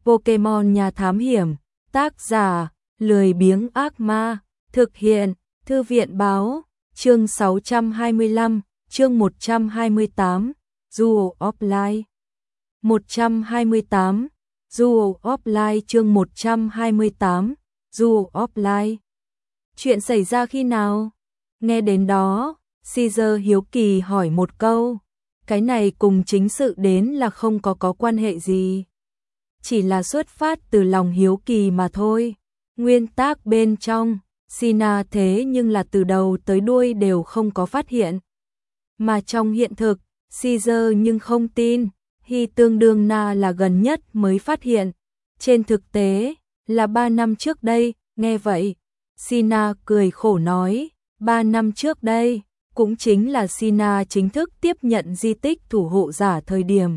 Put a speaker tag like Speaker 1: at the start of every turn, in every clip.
Speaker 1: Pokemon Nhà Thám Hiểm, tác giả, lười biếng ác ma, thực hiện, Thư viện báo, chương 625, chương 128, Duel of Light. 128, Duel of Light chương 128, Duel of Light. Chuyện xảy ra khi nào? Nghe đến đó, Caesar hiếu kỳ hỏi một câu. Cái này cùng chính sự đến là không có quan hệ gì. Chỉ là xuất phát từ lòng hiếu kỳ mà thôi. Nguyên tác bên trong, Sina thế nhưng là từ đầu tới đuôi đều không có phát hiện. Mà trong hiện thực, Caesar nhưng không tin, Hy tương đương Na là gần nhất mới phát hiện. Trên thực tế, là 3 năm trước đây, nghe vậy. Sina cười khổ nói, 3 năm trước đây, cũng chính là Sina chính thức tiếp nhận di tích thủ hộ giả thời điểm.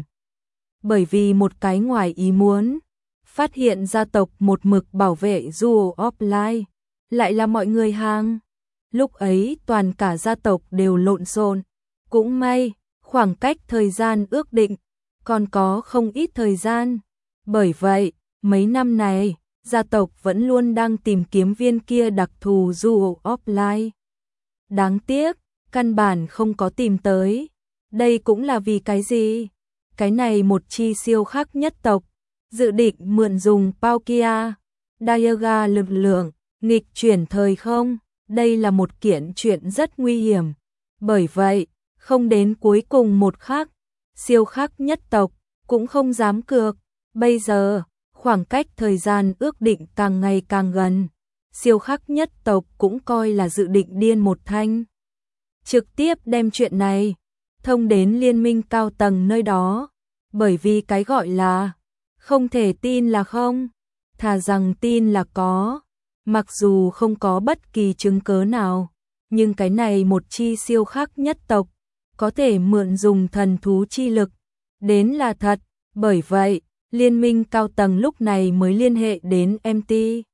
Speaker 1: Bởi vì một cái ngoài ý muốn, phát hiện gia tộc một mực bảo vệ Duel of Light, lại là mọi người hàng. Lúc ấy toàn cả gia tộc đều lộn xộn, cũng may, khoảng cách thời gian ước định, còn có không ít thời gian. Bởi vậy, mấy năm này, gia tộc vẫn luôn đang tìm kiếm viên kia đặc thù Duel of Light. Đáng tiếc, căn bản không có tìm tới. Đây cũng là vì cái gì? Cái này một chi siêu khắc nhất tộc, dự định mượn dùng Palkia, Dialga lực lượng, nghịch chuyển thời không. Đây là một kiện chuyện rất nguy hiểm. Bởi vậy, không đến cuối cùng một khắc, siêu khắc nhất tộc cũng không dám cược. Bây giờ, khoảng cách thời gian ước định càng ngày càng gần, siêu khắc nhất tộc cũng coi là dự định điên một thanh. Trực tiếp đem chuyện này thông đến liên minh cao tầng nơi đó, bởi vì cái gọi là không thể tin là không, thà rằng tin là có. Mặc dù không có bất kỳ chứng cớ nào, nhưng cái này một chi siêu khắc nhất tộc có thể mượn dùng thần thú chi lực, đến là thật. Bởi vậy, liên minh cao tầng lúc này mới liên hệ đến MT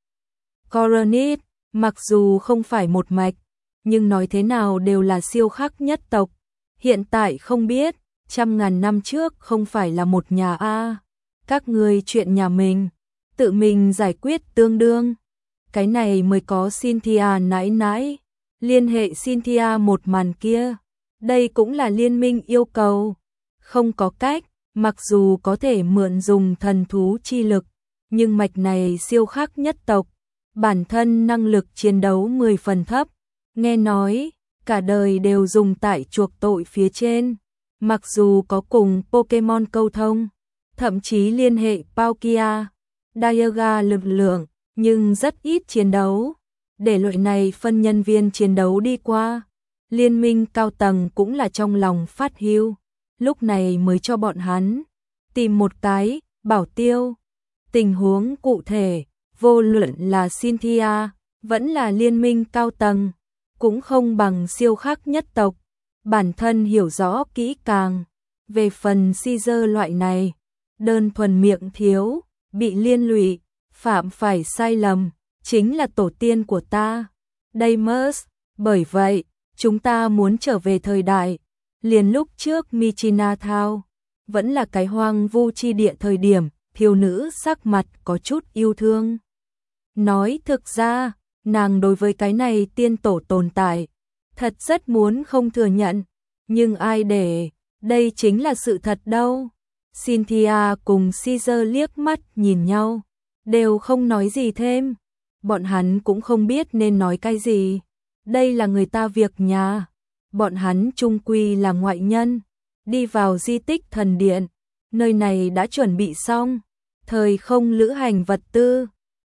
Speaker 1: Coronet, mặc dù không phải một mạch, nhưng nói thế nào đều là siêu khắc nhất tộc. Hiện tại không biết, 100.000 năm trước không phải là một nhà A. Các ngươi chuyện nhà mình, tự mình giải quyết tương đương. Cái này mới có Cynthia nãi nãi, liên hệ Cynthia một màn kia. Đây cũng là liên minh yêu cầu. Không có cách, mặc dù có thể mượn dùng thần thú chi lực, nhưng mạch này siêu khắc nhất tộc, bản thân năng lực chiến đấu 10 phần thấp. Nghe nói, cả đời đều dùng tại chuộc tội phía trên. Mặc dù có cùng Pokemon câu thông, thậm chí liên hệ Palkia, Dialga lực lượng, nhưng rất ít chiến đấu. Để loại này phân nhân viên chiến đấu đi qua, liên minh cao tầng cũng là trong lòng phát hiu. Lúc này mới cho bọn hắn tìm một cái bảo tiêu. Tình huống cụ thể, vô luận là Cynthia, vẫn là liên minh cao tầng, cũng không bằng siêu khắc nhất tộc. Bản thân hiểu rõ kỹ càng. Về phần Caesar loại này, đơn thuần miệng thiếu, bị liên lụy, phạm phải sai lầm, chính là tổ tiên của ta, Deimos. Bởi vậy, chúng ta muốn trở về thời đại, liền lúc trước Michina Thao, vẫn là cái hoang vu chi địa thời điểm, thiếu nữ sắc mặt có chút yêu thương. Nói thực ra, nàng đối với cái này tiên tổ tồn tại, thật rất muốn không thừa nhận, nhưng ai để, đây chính là sự thật đâu. Cynthia cùng Caesar liếc mắt nhìn nhau, đều không nói gì thêm. Bọn hắn cũng không biết nên nói cái gì. Đây là người ta việc nhà. Bọn hắn chung quy là ngoại nhân. Đi vào di tích thần điện, nơi này đã chuẩn bị xong. Thời không lữ hành vật tư.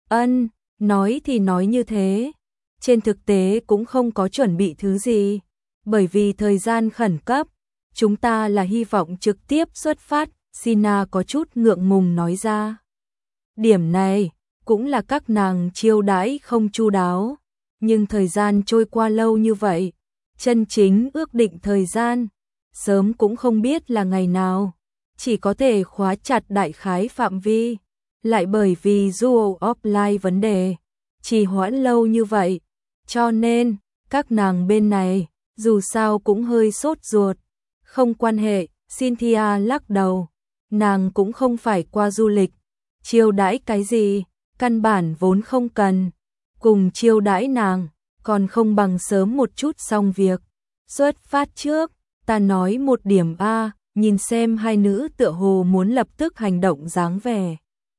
Speaker 1: Nói thì nói như thế. Trên thực tế cũng không có chuẩn bị thứ gì. Bởi vì thời gian khẩn cấp, chúng ta là hy vọng trực tiếp xuất phát. Sina có chút ngượng ngùng nói ra. Điểm này cũng là các nàng chiêu đãi không chu đáo. Nhưng thời gian trôi qua lâu như vậy, chân chính ước định thời gian, sớm cũng không biết là ngày nào. Chỉ có thể khóa chặt đại khái phạm vi. Lại bởi vì Duel of Light vấn đề, trì hoãn lâu như vậy. Cho nên, các nàng bên này, dù sao cũng hơi sốt ruột. Không quan hệ, Cynthia lắc đầu. Nàng cũng không phải qua du lịch, chiêu đãi cái gì, căn bản vốn không cần. Cùng chiêu đãi nàng, còn không bằng sớm một chút xong việc. Xuất phát trước, ta nói một điểm A, nhìn xem hai nữ tựa hồ muốn lập tức hành động dáng vẻ.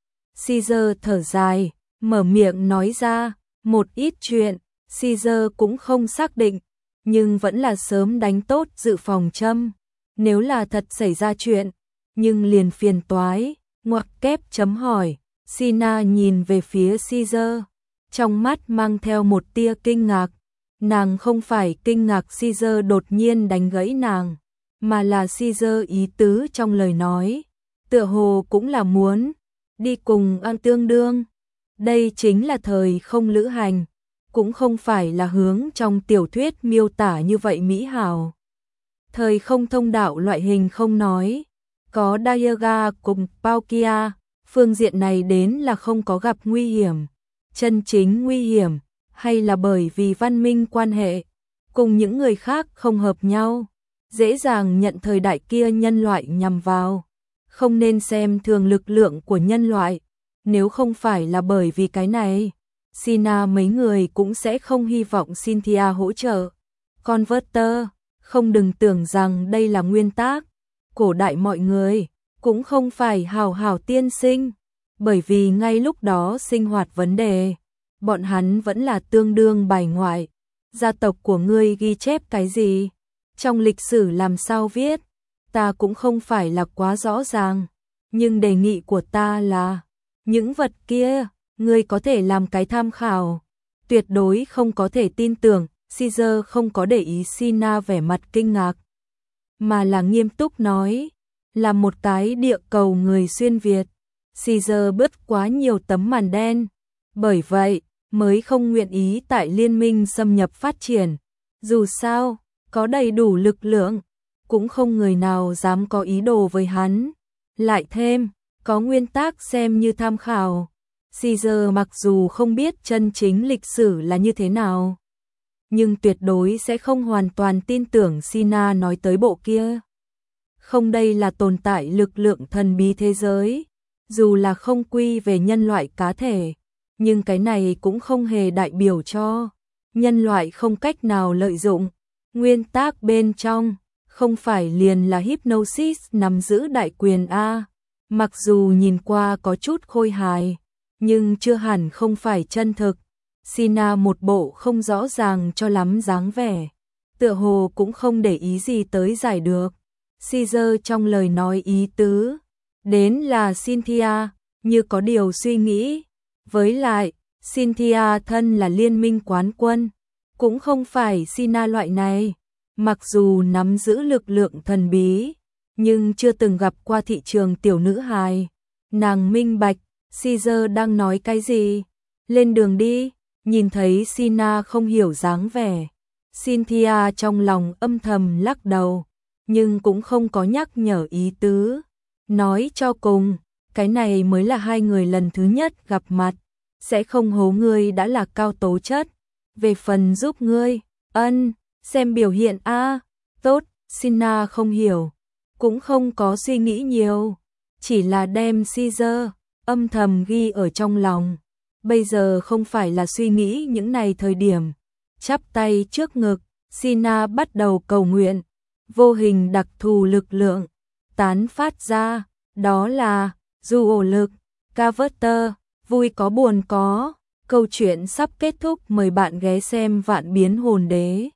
Speaker 1: Caesar thở dài, mở miệng nói ra, một ít chuyện, Caesar cũng không xác định, nhưng vẫn là sớm đánh tốt dự phòng châm. Nếu là thật xảy ra chuyện, nhưng liền phiền toái, ngoặc kép chấm hỏi, Sina nhìn về phía Caesar, trong mắt mang theo một tia kinh ngạc. Nàng không phải kinh ngạc Caesar đột nhiên đánh gãy nàng, mà là Caesar ý tứ trong lời nói, tựa hồ cũng là muốn đi cùng ăn tương đương. Đây chính là thời không lữ hành, cũng không phải là hướng trong tiểu thuyết miêu tả như vậy mỹ hảo. Thời không thông đạo loại hình không nói, có Diaga cùng Palkia, phương diện này đến là không có gặp nguy hiểm. Chân chính nguy hiểm, hay là bởi vì văn minh quan hệ, cùng những người khác không hợp nhau, dễ dàng nhận thời đại kia nhân loại nhằm vào. Không nên xem thường lực lượng của nhân loại, nếu không phải là bởi vì cái này, Sina mấy người cũng sẽ không hy vọng Cynthia hỗ trợ. Converter, không đừng tưởng rằng đây là nguyên tắc, cổ đại mọi người cũng không phải hào hào tiên sinh, bởi vì ngay lúc đó sinh hoạt vấn đề, bọn hắn vẫn là tương đương bài ngoại. Gia tộc của ngươi ghi chép cái gì? Trong lịch sử làm sao viết? Ta cũng không phải là quá rõ ràng, nhưng đề nghị của ta là, những vật kia, ngươi có thể làm cái tham khảo. Tuyệt đối không có thể tin tưởng, Caesar không có để ý Sina vẻ mặt kinh ngạc, mà là nghiêm túc nói, là một cái địa cầu người xuyên Việt. Caesar bứt quá nhiều tấm màn đen, bởi vậy mới không nguyện ý tại liên minh xâm nhập phát triển. Dù sao, có đầy đủ lực lượng, cũng không người nào dám có ý đồ với hắn. Lại thêm, có nguyên tắc xem như tham khảo. Caesar mặc dù không biết chân chính lịch sử là như thế nào, nhưng tuyệt đối sẽ không hoàn toàn tin tưởng Sina nói tới bộ kia. Không, đây là tồn tại lực lượng thần bí thế giới, dù là không quy về nhân loại cá thể, nhưng cái này cũng không hề đại biểu cho nhân loại không cách nào lợi dụng. Nguyên tắc bên trong, không phải liền là Hypnosis nắm giữ đại quyền A, mặc dù nhìn qua có chút khôi hài, nhưng chưa hẳn không phải chân thực. Sina một bộ không rõ ràng cho lắm dáng vẻ, tựa hồ cũng không để ý gì tới giải được. Caesar trong lời nói ý tứ, đến là Cynthia, như có điều suy nghĩ. Với lại, Cynthia thân là liên minh quán quân, cũng không phải Sina loại này. Mặc dù nắm giữ lực lượng thần bí, nhưng chưa từng gặp qua thị trường tiểu nữ hài. Nàng minh bạch, Caesar đang nói cái gì. Lên đường đi, nhìn thấy Sina không hiểu dáng vẻ. Cynthia trong lòng âm thầm lắc đầu, nhưng cũng không có nhắc nhở ý tứ. Nói cho cùng, cái này mới là hai người lần thứ nhất gặp mặt, sẽ không hố ngươi đã là cao tố chất. Về phần giúp ngươi, xem biểu hiện A, tốt. Sina không hiểu, cũng không có suy nghĩ nhiều, chỉ là đem Caesar âm thầm ghi ở trong lòng. Bây giờ không phải là suy nghĩ những này thời điểm. Chắp tay trước ngực, Sina bắt đầu cầu nguyện, vô hình đặc thù lực lượng tán phát ra, đó là du ổ lực. Converter, vui có buồn có. Câu chuyện sắp kết thúc, mời bạn ghé xem Vạn Biến Hồn Đế.